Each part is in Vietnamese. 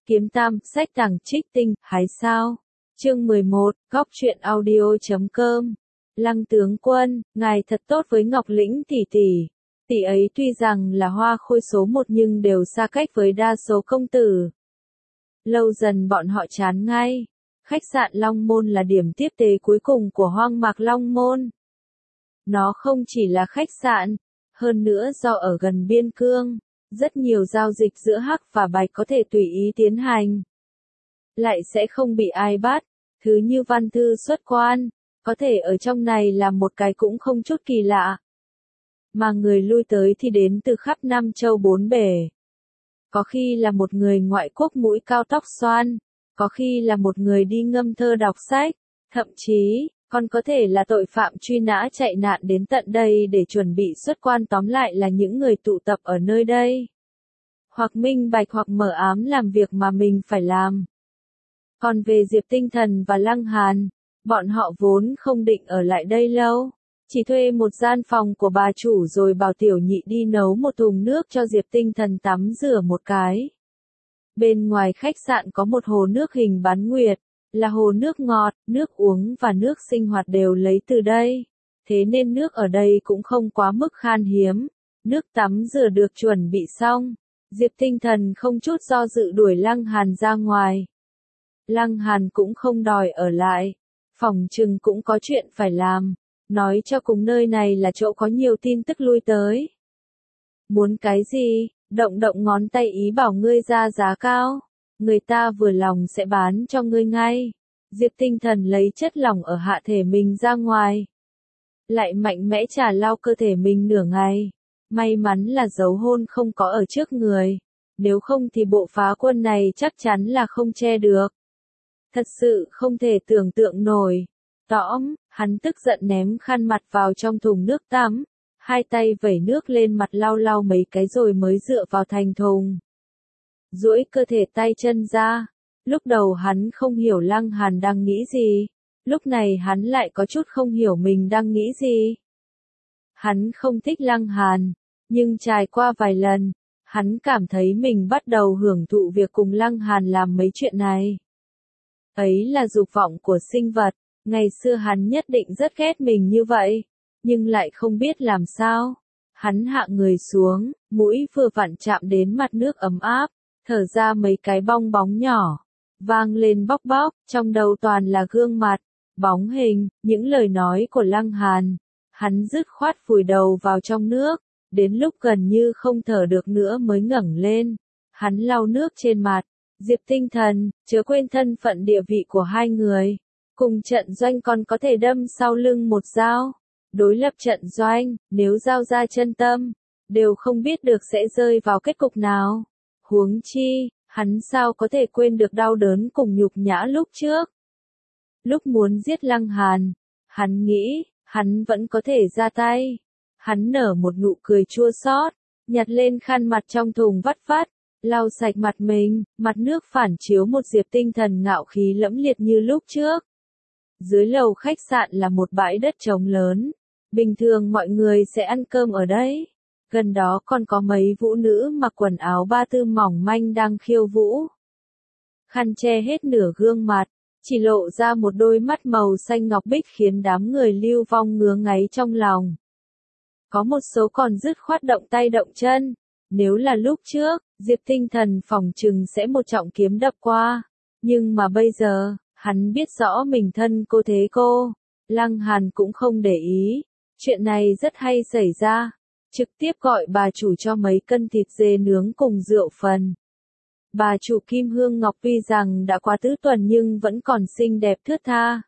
Kiếm Tam, sách tàng trích tinh, hái sao. Chương 11, góc truyện audio.com. Lăng tướng quân, ngài thật tốt với Ngọc Lĩnh tỷ tỷ. Tỷ ấy tuy rằng là hoa khôi số một nhưng đều xa cách với đa số công tử. Lâu dần bọn họ chán ngay. Khách sạn Long Môn là điểm tiếp tế cuối cùng của hoang mạc Long Môn. Nó không chỉ là khách sạn, hơn nữa do ở gần biên cương, rất nhiều giao dịch giữa Hắc và Bạch có thể tùy ý tiến hành. Lại sẽ không bị ai bắt, thứ như văn thư xuất quan, có thể ở trong này là một cái cũng không chút kỳ lạ. Mà người lui tới thì đến từ khắp năm châu bốn bể. Có khi là một người ngoại quốc mũi cao tóc xoăn, có khi là một người đi ngâm thơ đọc sách, thậm chí, còn có thể là tội phạm truy nã chạy nạn đến tận đây để chuẩn bị xuất quan, tóm lại là những người tụ tập ở nơi đây. Hoặc minh bạch hoặc mờ ám làm việc mà mình phải làm. Còn về Diệp Tinh Thần và Lăng Hàn, bọn họ vốn không định ở lại đây lâu. Chỉ thuê một gian phòng của bà chủ rồi bảo tiểu nhị đi nấu một thùng nước cho Diệp Tinh Thần tắm rửa một cái. Bên ngoài khách sạn có một hồ nước hình bán nguyệt, là hồ nước ngọt, nước uống và nước sinh hoạt đều lấy từ đây. Thế nên nước ở đây cũng không quá mức khan hiếm. Nước tắm rửa được chuẩn bị xong, Diệp Tinh Thần không chút do dự đuổi Lăng Hàn ra ngoài. Lăng Hàn cũng không đòi ở lại, phòng chừng cũng có chuyện phải làm. Nói cho cùng nơi này là chỗ có nhiều tin tức lui tới. Muốn cái gì, động động ngón tay ý bảo ngươi ra giá cao, người ta vừa lòng sẽ bán cho ngươi ngay. Diệp Tinh Thần lấy chất lỏng ở hạ thể mình ra ngoài. Lại mạnh mẽ trà lau cơ thể mình nửa ngày. May mắn là dấu hôn không có ở trước người. Nếu không thì bộ phá quân này chắc chắn là không che được. Thật sự không thể tưởng tượng nổi. Tõm, hắn tức giận ném khăn mặt vào trong thùng nước tắm. Hai tay vẩy nước lên mặt lau lau mấy cái rồi mới dựa vào thành thùng. Duỗi cơ thể tay chân ra. Lúc đầu hắn không hiểu Lăng Hàn đang nghĩ gì. Lúc này hắn lại có chút không hiểu mình đang nghĩ gì. Hắn không thích Lăng Hàn. Nhưng trải qua vài lần, hắn cảm thấy mình bắt đầu hưởng thụ việc cùng Lăng Hàn làm mấy chuyện này. Ấy là dục vọng của sinh vật. Ngày xưa hắn nhất định rất ghét mình như vậy. Nhưng lại không biết làm sao. Hắn hạ người xuống, mũi vừa vặn chạm đến mặt nước ấm áp, thở ra mấy cái bong bóng nhỏ. Vang lên bóc bóc, trong đầu toàn là gương mặt, bóng hình, những lời nói của Lăng Hàn. Hắn dứt khoát vùi đầu vào trong nước, đến lúc gần như không thở được nữa mới ngẩng lên. Hắn lau nước trên mặt. Diệp Tinh Thần, chớ quên thân phận địa vị của hai người. Cùng trận doanh còn có thể đâm sau lưng một dao. Đối lập trận doanh, nếu giao ra chân tâm, đều không biết được sẽ rơi vào kết cục nào. Huống chi, hắn sao có thể quên được đau đớn cùng nhục nhã lúc trước. Lúc muốn giết Lăng Hàn, hắn nghĩ, hắn vẫn có thể ra tay. Hắn nở một nụ cười chua xót, nhặt lên khăn mặt trong thùng vắt vắt, lau sạch mặt mình, mặt nước phản chiếu một Diệp Tinh Thần ngạo khí lẫm liệt như lúc trước. Dưới lầu khách sạn là một bãi đất trống lớn. Bình thường mọi người sẽ ăn cơm ở đây. Gần đó còn có mấy vũ nữ mặc quần áo ba tư mỏng manh đang khiêu vũ. Khăn che hết nửa gương mặt, chỉ lộ ra một đôi mắt màu xanh ngọc bích khiến đám người lưu vong ngứa ngáy trong lòng. Có một số còn dứt khoát động tay động chân. Nếu là lúc trước, Diệp Tinh Thần phỏng chừng sẽ một trọng kiếm đập qua. Nhưng mà bây giờ, hắn biết rõ mình thân cô thế cô. Lăng Hàn cũng không để ý. Chuyện này rất hay xảy ra. Trực tiếp gọi bà chủ cho mấy cân thịt dê nướng cùng rượu phần. Bà chủ Kim Hương Ngọc tuy rằng đã qua tứ tuần nhưng vẫn còn xinh đẹp thướt tha.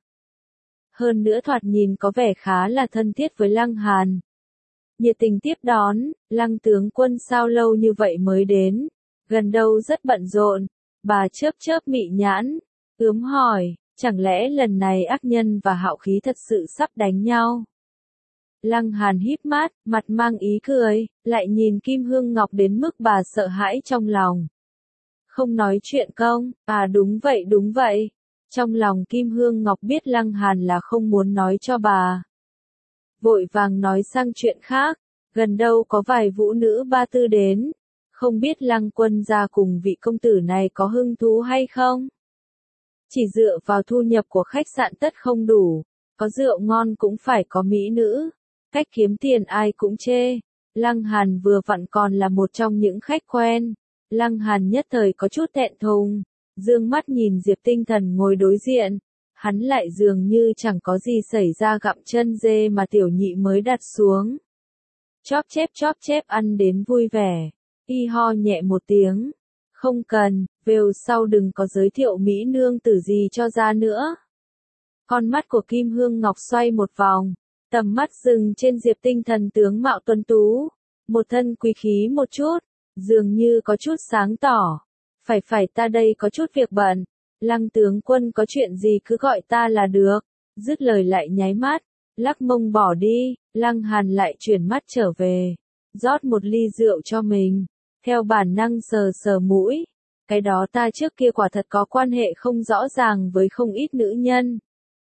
Hơn nữa thoạt nhìn có vẻ khá là thân thiết với Lăng Hàn. Nhiệt tình tiếp đón, Lăng tướng quân sao lâu như vậy mới đến. Gần đâu rất bận rộn. Bà chớp chớp mị nhãn, ướm hỏi, chẳng lẽ lần này ác nhân và hạo khí thật sự sắp đánh nhau? Lăng Hàn híp mắt, mặt mang ý cười, lại nhìn Kim Hương Ngọc đến mức bà sợ hãi trong lòng. Không nói chuyện công, đúng vậy. Trong lòng Kim Hương Ngọc biết Lăng Hàn là không muốn nói cho bà. Vội vàng nói sang chuyện khác, gần đâu có vài vũ nữ ba tư đến. Không biết Lăng quân gia cùng vị công tử này có hứng thú hay không? Chỉ dựa vào thu nhập của khách sạn tất không đủ, có rượu ngon cũng phải có mỹ nữ. Cách kiếm tiền ai cũng chê. Lăng Hàn vừa vặn còn là một trong những khách quen. Lăng Hàn nhất thời có chút thẹn thùng, dương mắt nhìn Diệp Tinh Thần ngồi đối diện. Hắn lại dường như chẳng có gì xảy ra gặm chân dê mà tiểu nhị mới đặt xuống. Chóp chép ăn đến vui vẻ. Y ho nhẹ một tiếng. Không cần, về sau đừng có giới thiệu mỹ nương tử gì cho ra nữa. Con mắt của Kim Hương Ngọc xoay một vòng, tầm mắt dừng trên Diệp Tinh Thần tướng mạo tuấn tú, một thân quý khí một chút, dường như có chút sáng tỏ. Phải ta đây có chút việc bận, Lăng tướng quân có chuyện gì cứ gọi ta là được. Dứt lời lại nháy mắt, lắc mông bỏ đi. Lăng Hàn lại chuyển mắt trở về, rót một ly rượu cho mình, theo bản năng sờ sờ mũi. Cái đó ta trước kia quả thật có quan hệ không rõ ràng với không ít nữ nhân.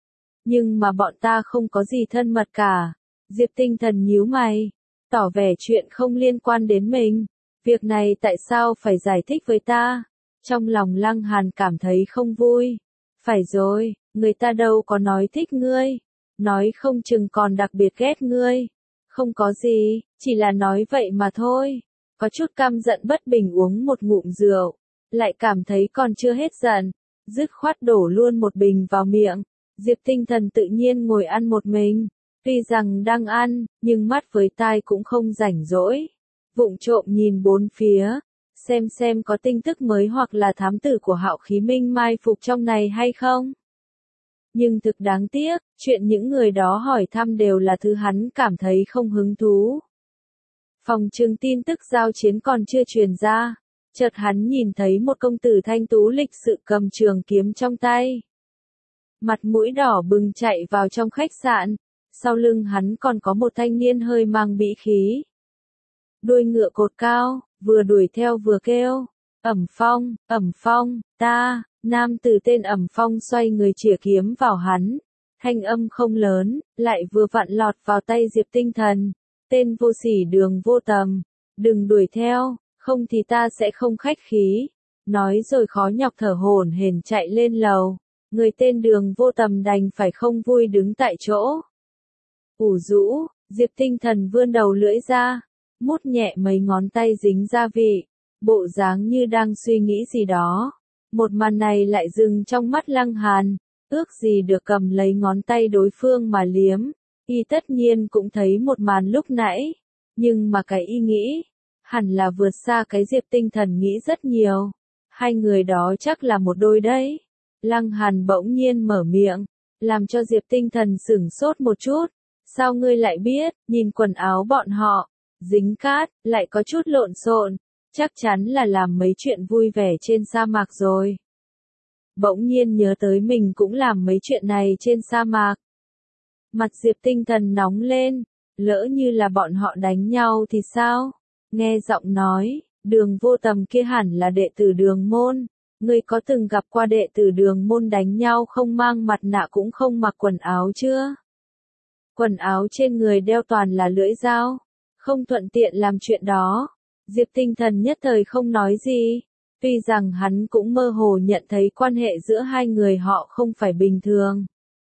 Nhưng mà bọn ta không có gì thân mật cả. Diệp Tinh Thần nhíu mày, tỏ vẻ chuyện không liên quan đến mình. Việc này tại sao phải giải thích với ta? Trong lòng Lăng Hàn cảm thấy không vui. Phải rồi, người ta đâu có nói thích ngươi. Nói không chừng còn đặc biệt ghét ngươi. Không có gì, chỉ là nói vậy mà thôi. Có chút căm giận bất bình uống một ngụm rượu. Lại cảm thấy còn chưa hết giận. Dứt khoát đổ luôn một bình vào miệng. Diệp Tinh Thần tự nhiên ngồi ăn một mình. Tuy rằng đang ăn, nhưng mắt với tai cũng không rảnh rỗi. Vụng trộm nhìn bốn phía, xem có tin tức mới hoặc là thám tử của Hạo Khí Minh mai phục trong này hay không. Nhưng thực đáng tiếc, chuyện những người đó hỏi thăm đều là thứ hắn cảm thấy không hứng thú. Phòng trường tin tức giao chiến còn chưa truyền ra, chợt hắn nhìn thấy một công tử thanh tú lịch sự cầm trường kiếm trong tay. Mặt mũi đỏ bừng chạy vào trong khách sạn, sau lưng hắn còn có một thanh niên hơi mang bĩ khí. Đuôi ngựa cột cao, vừa đuổi theo vừa kêu, Ẩm Phong, ta. Nam tử tên Ẩm Phong xoay người chĩa kiếm vào hắn. Thanh âm không lớn, lại vừa vặn lọt vào tay Diệp Tinh Thần. Tên vô sỉ Đường Vô Tầm, đừng đuổi theo, không thì ta sẽ không khách khí. Nói rồi khó nhọc thở hổn hển chạy lên lầu. Người tên Đường Vô Tầm đành phải không vui đứng tại chỗ. Ủ rũ, Diệp Tinh Thần vươn đầu lưỡi ra, mút nhẹ mấy ngón tay dính gia vị, bộ dáng như đang suy nghĩ gì đó. Một màn này lại dừng trong mắt Lăng Hàn, ước gì được cầm lấy ngón tay đối phương mà liếm. Y tất nhiên cũng thấy một màn lúc nãy, nhưng mà cái y nghĩ, hẳn là vượt xa cái Diệp Tinh Thần nghĩ rất nhiều. Hai người đó chắc là một đôi đấy. Lăng Hàn bỗng nhiên mở miệng, làm cho Diệp Tinh Thần sửng sốt một chút. Sao ngươi lại biết? Nhìn quần áo bọn họ, dính cát, lại có chút lộn xộn, chắc chắn là làm mấy chuyện vui vẻ trên sa mạc rồi. Bỗng nhiên nhớ tới mình cũng làm mấy chuyện này trên sa mạc. Mặt Diệp Tinh Thần nóng lên, lỡ như là bọn họ đánh nhau thì sao? Nghe giọng nói, Đường Vô Tầm kia hẳn là đệ tử Đường môn. Ngươi có từng gặp qua đệ tử Đường môn đánh nhau không mang mặt nạ cũng không mặc quần áo chưa? Quần áo trên người đeo toàn là lưỡi dao, không thuận tiện làm chuyện đó. Diệp Tinh Thần nhất thời không nói gì, tuy rằng hắn cũng mơ hồ nhận thấy quan hệ giữa hai người họ không phải bình thường.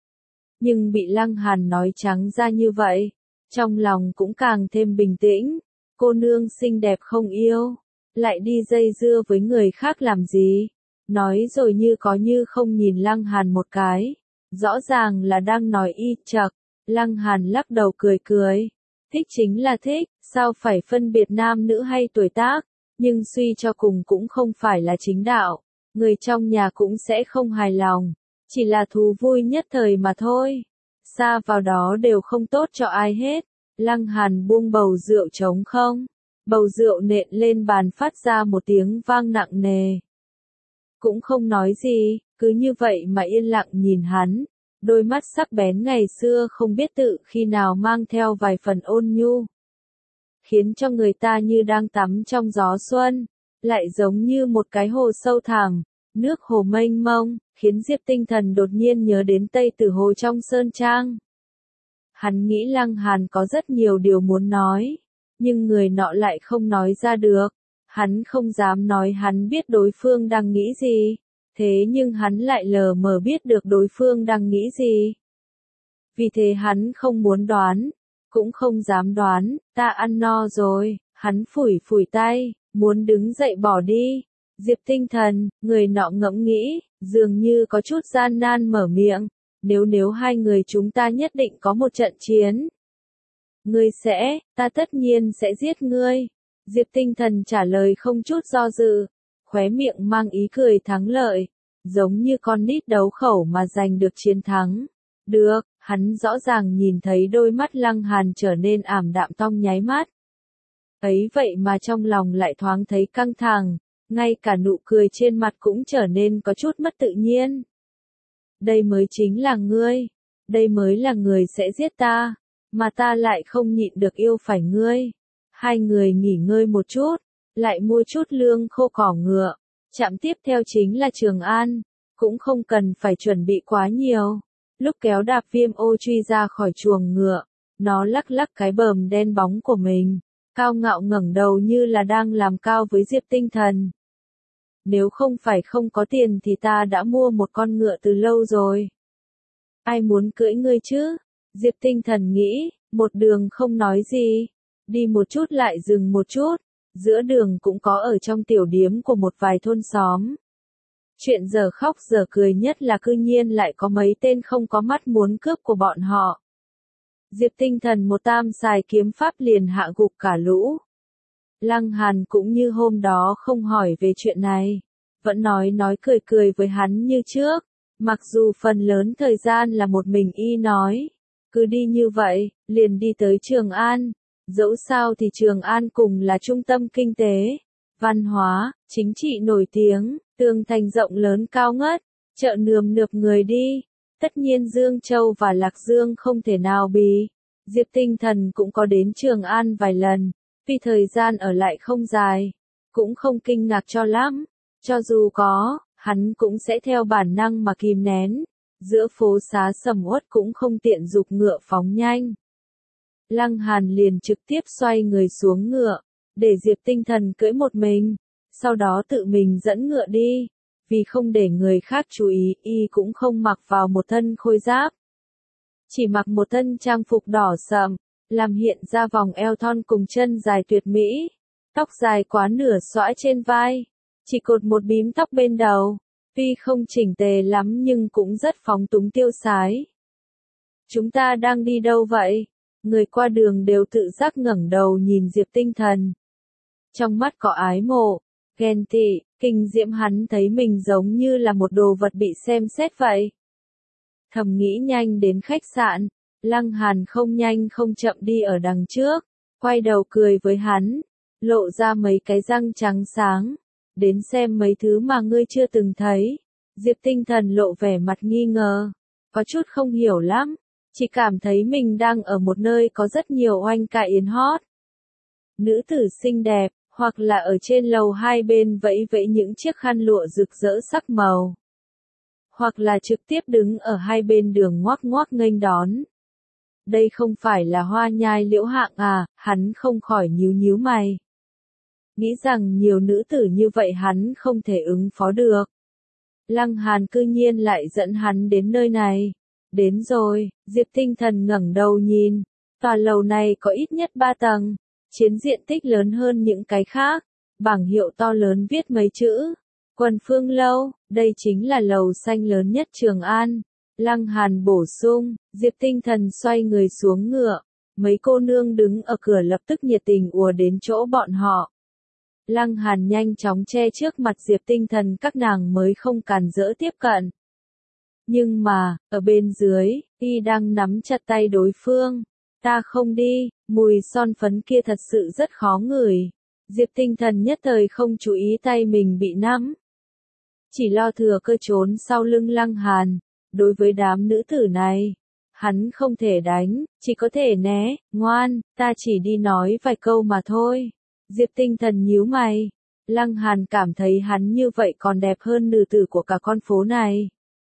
Nhưng bị Lăng Hàn nói trắng ra như vậy, trong lòng cũng càng thêm bình tĩnh. Cô nương xinh đẹp không yêu, lại đi dây dưa với người khác làm gì? Nói rồi như có như không nhìn Lăng Hàn một cái, rõ ràng là đang nói y chậc. Lăng Hàn lắc đầu cười cười, thích chính là thích, sao phải phân biệt nam nữ hay tuổi tác, nhưng suy cho cùng cũng không phải là chính đạo, người trong nhà cũng sẽ không hài lòng, chỉ là thú vui nhất thời mà thôi, xa vào đó đều không tốt cho ai hết. Lăng Hàn buông bầu rượu trống không, bầu rượu nện lên bàn phát ra một tiếng vang nặng nề. Cũng không nói gì, cứ như vậy mà yên lặng nhìn hắn. Đôi mắt sắc bén ngày xưa không biết tự khi nào mang theo vài phần ôn nhu, khiến cho người ta như đang tắm trong gió xuân, lại giống như một cái hồ sâu thẳm, nước hồ mênh mông, khiến Diệp Tinh Thần đột nhiên nhớ đến Tây Tử Hồ trong sơn trang. Hắn nghĩ Lăng Hàn có rất nhiều điều muốn nói, nhưng người nọ lại không nói ra được. Hắn không dám nói hắn biết đối phương đang nghĩ gì, thế nhưng hắn lại lờ mờ biết được đối phương đang nghĩ gì. Vì thế hắn không muốn đoán, cũng không dám đoán, ta ăn no rồi, hắn phủi phủi tay, muốn đứng dậy bỏ đi. Diệp Tinh Thần, người nọ ngẫm nghĩ, dường như có chút gian nan mở miệng, nếu hai người chúng ta nhất định có một trận chiến. Ngươi sẽ, ta tất nhiên sẽ giết ngươi. Diệp Tinh Thần trả lời không chút do dự, khóe miệng mang ý cười thắng lợi, giống như con nít đấu khẩu mà giành được chiến thắng. Được, hắn rõ ràng nhìn thấy đôi mắt Lăng Hàn trở nên ảm đạm trong nháy mắt. Ấy vậy mà trong lòng lại thoáng thấy căng thẳng, ngay cả nụ cười trên mặt cũng trở nên có chút mất tự nhiên. Đây mới chính là ngươi, đây mới là người sẽ giết ta, mà ta lại không nhịn được yêu phải ngươi. Hai người nghỉ ngơi một chút, lại mua chút lương khô cỏ ngựa, trạm tiếp theo chính là Trường An, cũng không cần phải chuẩn bị quá nhiều. Lúc kéo đạp Viêm Ô Truy ra khỏi chuồng ngựa, nó lắc lắc cái bờm đen bóng của mình, cao ngạo ngẩng đầu như là đang làm cao với Diệp Tinh Thần. Nếu không phải không có tiền thì ta đã mua một con ngựa từ lâu rồi. Ai muốn cưỡi ngươi chứ? Diệp Tinh Thần nghĩ, một đường không nói gì, đi một chút lại dừng một chút, giữa đường cũng có ở trong tiểu điếm của một vài thôn xóm. Chuyện giờ khóc giờ cười nhất là cư nhiên lại có mấy tên không có mắt muốn cướp của bọn họ. Diệp Tinh Thần một tam xài kiếm pháp liền hạ gục cả lũ. Lăng Hàn cũng như hôm đó không hỏi về chuyện này, vẫn nói cười cười với hắn như trước, mặc dù phần lớn thời gian là một mình y nói. Cứ đi như vậy, liền đi tới Trường An. Dẫu sao thì Trường An cùng là trung tâm kinh tế, văn hóa, chính trị nổi tiếng, tường thành rộng lớn cao ngất, chợ nườm nượp người đi. Tất nhiên Dương Châu và Lạc Dương không thể nào bì. Diệp Tinh Thần cũng có đến Trường An vài lần, vì thời gian ở lại không dài, cũng không kinh ngạc cho lắm. Cho dù có, hắn cũng sẽ theo bản năng mà kìm nén. Giữa phố xá sầm uất cũng không tiện giục ngựa phóng nhanh. Lăng Hàn liền trực tiếp xoay người xuống ngựa, để Diệp Tinh Thần cưỡi một mình, sau đó tự mình dẫn ngựa đi. Vì không để người khác chú ý, y cũng không mặc vào một thân khôi giáp. Chỉ mặc một thân trang phục đỏ sậm, làm hiện ra vòng eo thon cùng chân dài tuyệt mỹ. Tóc dài quá nửa xõa trên vai, chỉ cột một bím tóc bên đầu. Tuy không chỉnh tề lắm nhưng cũng rất phóng túng tiêu sái. Chúng ta đang đi đâu vậy? Người qua đường đều tự giác ngẩng đầu nhìn Diệp Tinh Thần. Trong mắt có ái mộ, ghen tị, kinh diễm, hắn thấy mình giống như là một đồ vật bị xem xét vậy. Thầm nghĩ nhanh đến khách sạn, Lăng Hàn không nhanh không chậm đi ở đằng trước, quay đầu cười với hắn, lộ ra mấy cái răng trắng sáng. Đến xem mấy thứ mà ngươi chưa từng thấy. Diệp Tinh Thần lộ vẻ mặt nghi ngờ, có chút không hiểu lắm, chỉ cảm thấy mình đang ở một nơi có rất nhiều oanh ca yến hót. Nữ tử xinh đẹp, hoặc là ở trên lầu hai bên vẫy vẫy những chiếc khăn lụa rực rỡ sắc màu. Hoặc là trực tiếp đứng ở hai bên đường ngoác ngoác nghênh đón. Đây không phải là Hoa Nhai Liễu Hạng à, hắn không khỏi nhíu nhíu mày. Nghĩ rằng nhiều nữ tử như vậy hắn không thể ứng phó được. Lăng Hàn cư nhiên lại dẫn hắn đến nơi này. Đến rồi, Diệp Tinh Thần ngẩng đầu nhìn. Tòa lầu này có ít nhất 3 tầng. Chiếm diện tích lớn hơn những cái khác. Bảng hiệu to lớn viết mấy chữ. Quần Phương Lâu, đây chính là lầu xanh lớn nhất Trường An. Lăng Hàn bổ sung, Diệp Tinh Thần xoay người xuống ngựa. Mấy cô nương đứng ở cửa lập tức nhiệt tình ùa đến chỗ bọn họ. Lăng Hàn nhanh chóng che trước mặt Diệp Tinh Thần, các nàng mới không cản rỡ tiếp cận. Nhưng mà, ở bên dưới, y đang nắm chặt tay đối phương. Ta không đi, mùi son phấn kia thật sự rất khó ngửi. Diệp Tinh Thần nhất thời không chú ý tay mình bị nắm. Chỉ lo thừa cơ trốn sau lưng Lăng Hàn. Đối với đám nữ tử này, hắn không thể đánh, chỉ có thể né. Ngoan, ta chỉ đi nói vài câu mà thôi. Diệp Tinh Thần nhíu mày. Lăng Hàn cảm thấy hắn như vậy còn đẹp hơn nữ tử của cả con phố này.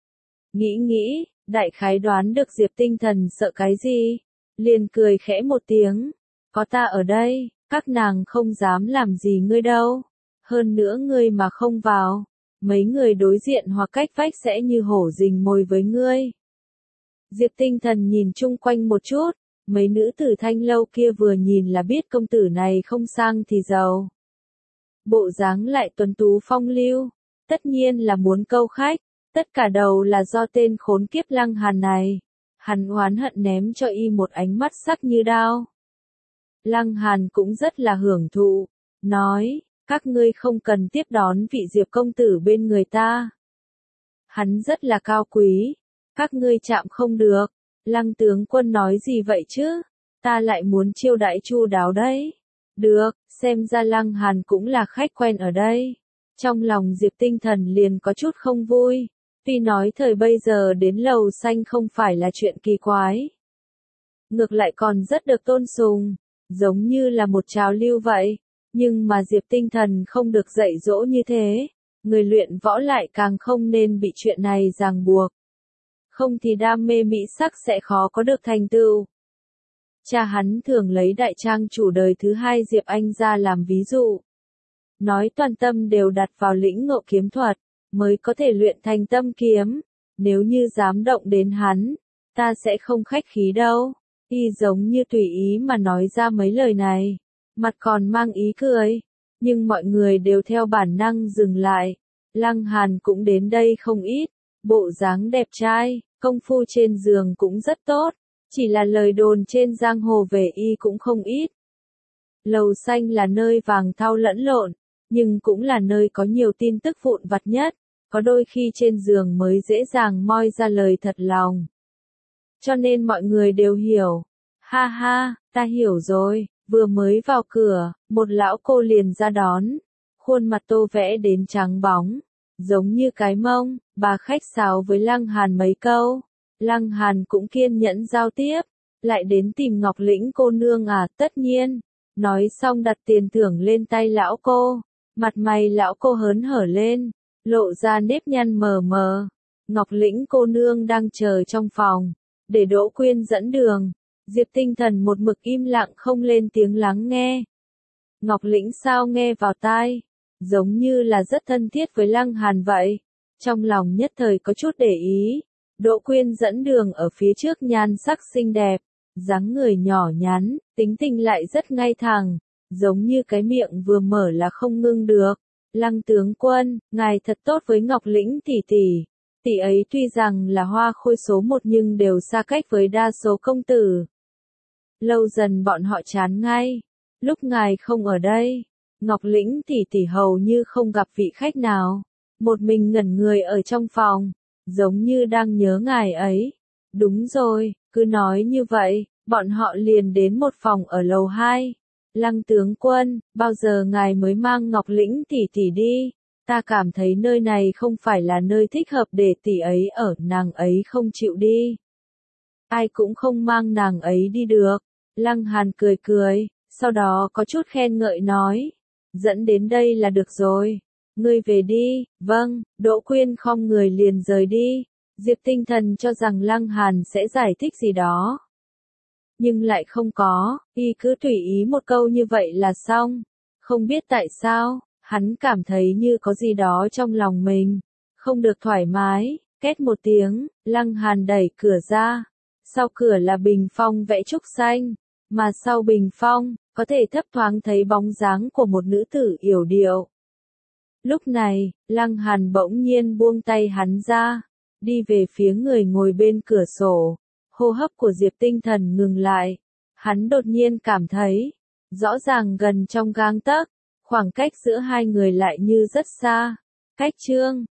Nghĩ, đại khái đoán được Diệp Tinh Thần sợ cái gì. Liền cười khẽ một tiếng. Có ta ở đây, các nàng không dám làm gì ngươi đâu. Hơn nữa ngươi mà không vào, mấy người đối diện hoặc cách vách sẽ như hổ rình mồi với ngươi. Diệp Tinh Thần nhìn chung quanh một chút, mấy nữ tử thanh lâu kia vừa nhìn là biết công tử này không sang thì giàu. Bộ dáng lại tuấn tú phong lưu, tất nhiên là muốn câu khách, tất cả đầu là do tên khốn kiếp Lăng Hàn này. Hắn oán hận ném cho y một ánh mắt sắc như đao. Lăng Hàn cũng rất là hưởng thụ, nói, các ngươi không cần tiếp đón vị Diệp công tử bên người ta. Hắn rất là cao quý, các ngươi chạm không được. Lăng tướng quân nói gì vậy chứ? Ta lại muốn chiêu đãi chu đáo đấy. Được, xem ra Lăng Hàn cũng là khách quen ở đây. Trong lòng Diệp Tinh Thần liền có chút không vui. Tuy nói thời bây giờ đến lầu xanh không phải là chuyện kỳ quái. Ngược lại còn rất được tôn sùng, giống như là một trào lưu vậy. Nhưng mà Diệp Tinh Thần không được dạy dỗ như thế. Người luyện võ lại càng không nên bị chuyện này ràng buộc. Không thì đam mê mỹ sắc sẽ khó có được thành tựu. Cha hắn thường lấy đại trang chủ đời thứ hai Diệp Anh ra làm ví dụ. Nói toàn tâm đều đặt vào lĩnh ngộ kiếm thuật, mới có thể luyện thành tâm kiếm. Nếu như dám động đến hắn, ta sẽ không khách khí đâu. Y giống như tùy ý mà nói ra mấy lời này, mặt còn mang ý cười. Nhưng mọi người đều theo bản năng dừng lại. Lăng Hàn cũng đến đây không ít, bộ dáng đẹp trai, công phu trên giường cũng rất tốt. Chỉ là lời đồn trên giang hồ về y cũng không ít. Lầu xanh là nơi vàng thau lẫn lộn, nhưng cũng là nơi có nhiều tin tức vụn vặt nhất, có đôi khi trên giường mới dễ dàng moi ra lời thật lòng. Cho nên mọi người đều hiểu. Ha ha, ta hiểu rồi, vừa mới vào cửa, một lão cô liền ra đón. Khuôn mặt tô vẽ đến trắng bóng, giống như cái mông, bà khách sáo với Lăng Hàn mấy câu. Lăng Hàn cũng kiên nhẫn giao tiếp, lại đến tìm Ngọc Lĩnh cô nương à, tất nhiên. Nói xong đặt tiền thưởng lên tay lão cô, mặt mày lão cô hớn hở lên, lộ ra nếp nhăn mờ mờ. Ngọc Lĩnh cô nương đang chờ trong phòng, để Đỗ Quyên dẫn đường. Diệp Tinh Thần một mực im lặng không lên tiếng lắng nghe. Ngọc Lĩnh sao nghe vào tai, giống như là rất thân thiết với Lăng Hàn vậy. Trong lòng nhất thời có chút để ý. Đỗ Quyên dẫn đường ở phía trước nhan sắc xinh đẹp, dáng người nhỏ nhắn, tính tình lại rất ngay thẳng, giống như cái miệng vừa mở là không ngưng được. Lăng tướng quân, ngài thật tốt với Ngọc Lĩnh tỷ tỷ. Tỷ ấy tuy rằng là hoa khôi số một nhưng đều xa cách với đa số công tử. Lâu dần bọn họ chán ngay. Lúc ngài không ở đây, Ngọc Lĩnh tỷ tỷ hầu như không gặp vị khách nào. Một mình ngẩn người ở trong phòng, giống như đang nhớ ngài ấy. Đúng rồi, cứ nói như vậy, bọn họ liền đến một phòng ở lầu 2. Lăng tướng quân, bao giờ ngài mới mang Ngọc Lĩnh tỷ tỷ đi? Ta cảm thấy nơi này không phải là nơi thích hợp để tỷ ấy ở, nàng ấy không chịu đi. Ai cũng không mang nàng ấy đi được. Lăng Hàn cười cười, sau đó có chút khen ngợi nói. Dẫn đến đây là được rồi. Ngươi về đi, vâng, Đỗ Quyên khom người liền rời đi. Diệp Tinh Thần cho rằng Lăng Hàn sẽ giải thích gì đó. Nhưng lại không có, y cứ tùy ý một câu như vậy là xong. Không biết tại sao, hắn cảm thấy như có gì đó trong lòng mình. Không được thoải mái, két một tiếng, Lăng Hàn đẩy cửa ra. Sau cửa là bình phong vẽ trúc xanh, mà sau bình phong, có thể thấp thoáng thấy bóng dáng của một nữ tử yểu điệu. Lúc này, Lăng Hàn bỗng nhiên buông tay hắn ra, đi về phía người ngồi bên cửa sổ. Hô hấp của Diệp Tinh Thần ngừng lại. Hắn đột nhiên cảm thấy, rõ ràng gần trong gang tấc, khoảng cách giữa hai người lại như rất xa. Cách chương